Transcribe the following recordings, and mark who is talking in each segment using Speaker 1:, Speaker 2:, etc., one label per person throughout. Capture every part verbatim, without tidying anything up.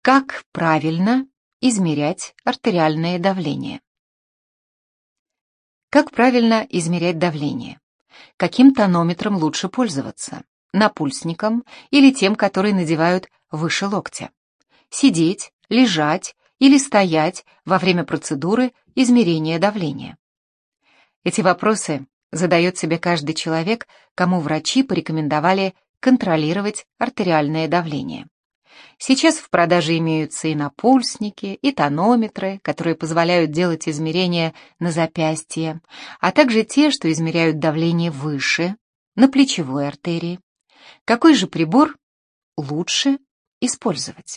Speaker 1: Как правильно измерять артериальное давление? Как правильно измерять давление? Каким тонометром лучше пользоваться? Напульсником или тем, который надевают выше локтя? Сидеть, лежать или стоять во время процедуры измерения давления? Эти вопросы задает себе каждый человек, кому врачи порекомендовали контролировать артериальное давление. Сейчас в продаже имеются и напульсники, и тонометры, которые позволяют делать измерения на запястье, а также те, что измеряют давление выше, на плечевой артерии. Какой же прибор лучше использовать?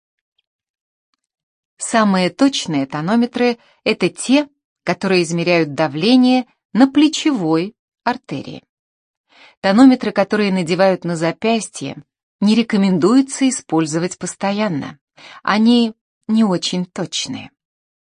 Speaker 1: Самые точные тонометры – это те, которые измеряют давление на плечевой артерии. Тонометры, которые надевают на запястье, не рекомендуется использовать постоянно. Они не очень точные.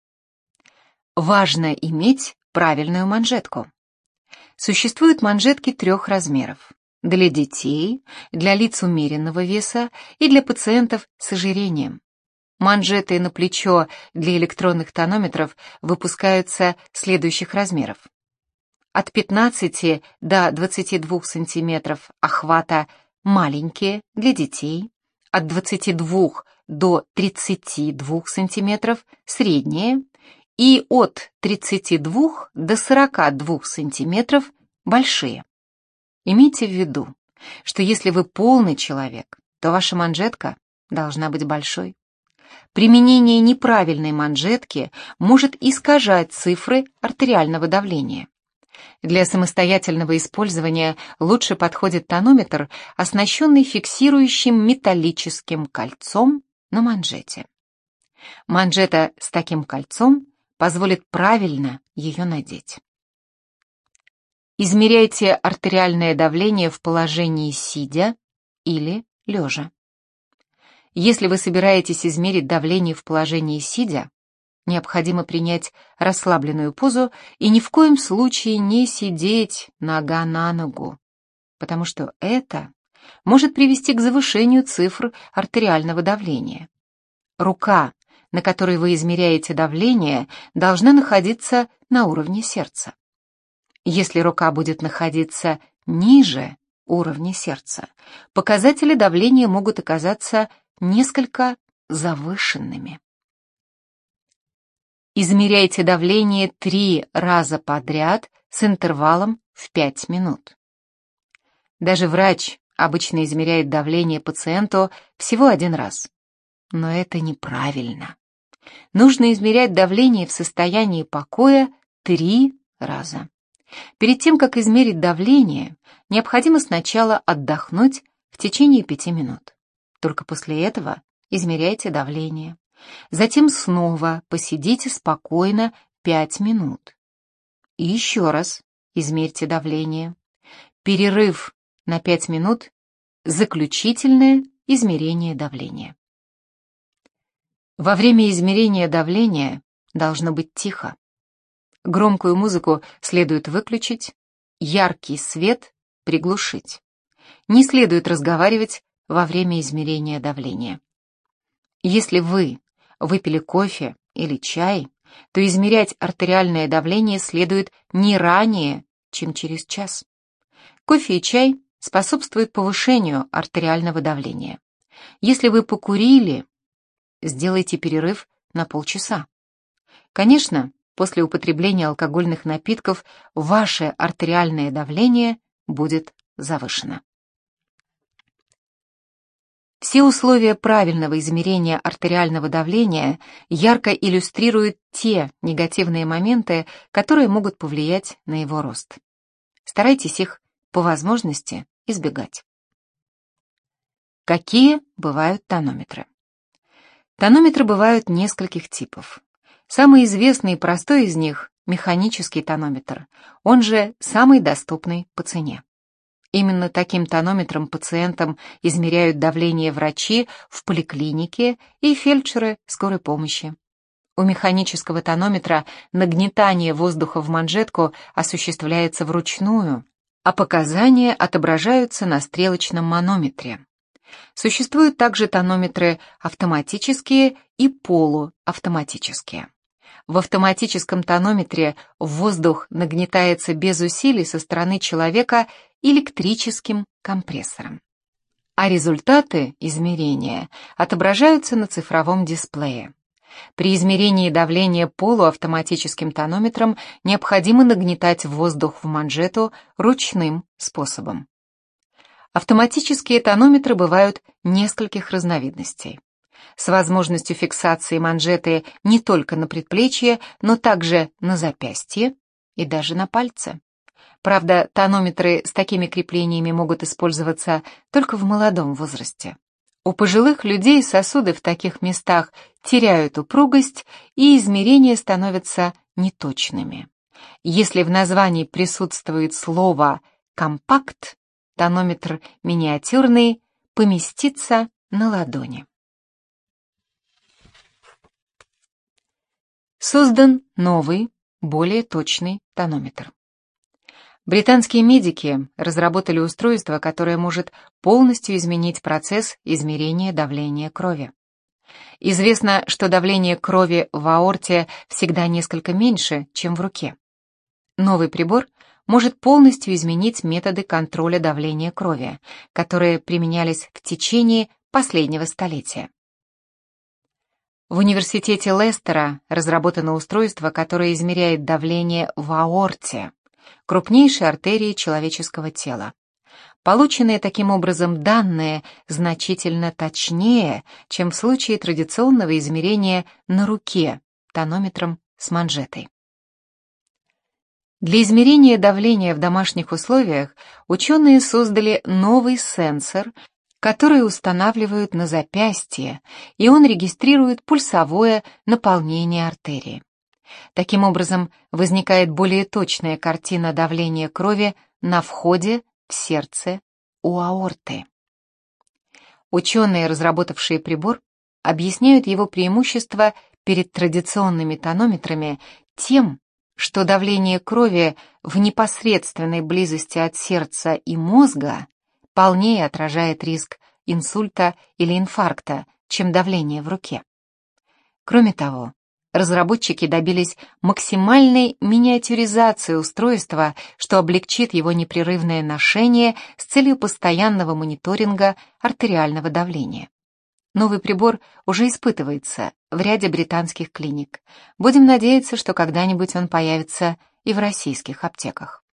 Speaker 1: Важно иметь правильную манжетку. Существуют манжетки трех размеров: для детей, для лиц умеренного веса и для пациентов с ожирением. Манжеты на плечо для электронных тонометров выпускаются следующих размеров: от пятнадцати до двадцати двух сантиметров охвата маленькие для детей, от двадцати двух до тридцати двух сантиметров средние и от тридцати двух до сорока двух сантиметров большие. Имейте в виду, что если вы полный человек, то ваша манжетка должна быть большой. Применение неправильной манжетки может искажать цифры артериального давления. Для самостоятельного использования лучше подходит тонометр, оснащенный фиксирующим металлическим кольцом на манжете. Манжета с таким кольцом позволит правильно ее надеть. Измеряйте артериальное давление в положении сидя или лежа. Если вы собираетесь измерить давление в положении сидя, необходимо принять расслабленную позу и ни в коем случае не сидеть нога на ногу, потому что это может привести к завышению цифр артериального давления. Рука, на которой вы измеряете давление, должна находиться на уровне сердца. Если рука будет находиться ниже уровня сердца, показатели давления могут оказаться несколько завышенными. Измеряйте давление три раза подряд с интервалом в пять минут. Даже врач обычно измеряет давление пациенту всего один раз. Но это неправильно. Нужно измерять давление в состоянии покоя три раза. Перед тем, как измерить давление, необходимо сначала отдохнуть в течение пяти минут. Только после этого измеряйте давление. Затем снова посидите спокойно пять минут. И еще раз измерьте давление. Перерыв на пять минут. Заключительное измерение давления. Во время измерения давления должно быть тихо. Громкую музыку следует выключить, яркий свет приглушить. Не следует разговаривать во время измерения давления. Если вы выпили кофе или чай, то измерять артериальное давление следует не ранее, чем через час. Кофе и чай способствуют повышению артериального давления. Если вы покурили, сделайте перерыв на полчаса. Конечно, после употребления алкогольных напитков ваше артериальное давление будет завышено. Все условия правильного измерения артериального давления ярко иллюстрируют те негативные моменты, которые могут повлиять на его рост. Старайтесь их по возможности избегать. Какие бывают тонометры? Тонометры бывают нескольких типов. Самый известный и простой из них – механический тонометр, он же самый доступный по цене. Именно таким тонометром пациентам измеряют давление врачи в поликлинике и фельдшеры скорой помощи. У механического тонометра нагнетание воздуха в манжетку осуществляется вручную, а показания отображаются на стрелочном манометре. Существуют также тонометры автоматические и полуавтоматические. В автоматическом тонометре воздух нагнетается без усилий со стороны человека электрическим компрессором, а результаты измерения отображаются на цифровом дисплее. При измерении давления полуавтоматическим тонометром необходимо нагнетать воздух в манжету ручным способом. Автоматические тонометры бывают нескольких разновидностей, с возможностью фиксации манжеты не только на предплечье, но также на запястье и даже на пальце. Правда, тонометры с такими креплениями могут использоваться только в молодом возрасте. У пожилых людей сосуды в таких местах теряют упругость, и измерения становятся неточными. Если в названии присутствует слово «компакт», тонометр миниатюрный, поместится на ладони. Создан новый, более точный тонометр. Британские медики разработали устройство, которое может полностью изменить процесс измерения давления крови. Известно, что давление крови в аорте всегда несколько меньше, чем в руке. Новый прибор может полностью изменить методы контроля давления крови, которые применялись в течение последнего столетия. В университете Лестера разработано устройство, которое измеряет давление в аорте, крупнейшей артерии человеческого тела. Полученные таким образом данные значительно точнее, чем в случае традиционного измерения на руке тонометром с манжетой. Для измерения давления в домашних условиях ученые создали новый сенсор, который устанавливают на запястье, и он регистрирует пульсовое наполнение артерии. Таким образом, возникает более точная картина давления крови на входе в сердце у аорты. Ученые, разработавшие прибор, объясняют его преимущества перед традиционными тонометрами тем, что давление крови в непосредственной близости от сердца и мозга полнее отражает риск инсульта или инфаркта, чем давление в руке. Кроме того, разработчики добились максимальной миниатюризации устройства, что облегчит его непрерывное ношение с целью постоянного мониторинга артериального давления. Новый прибор уже испытывается в ряде британских клиник. Будем надеяться, что когда-нибудь он появится и в российских аптеках.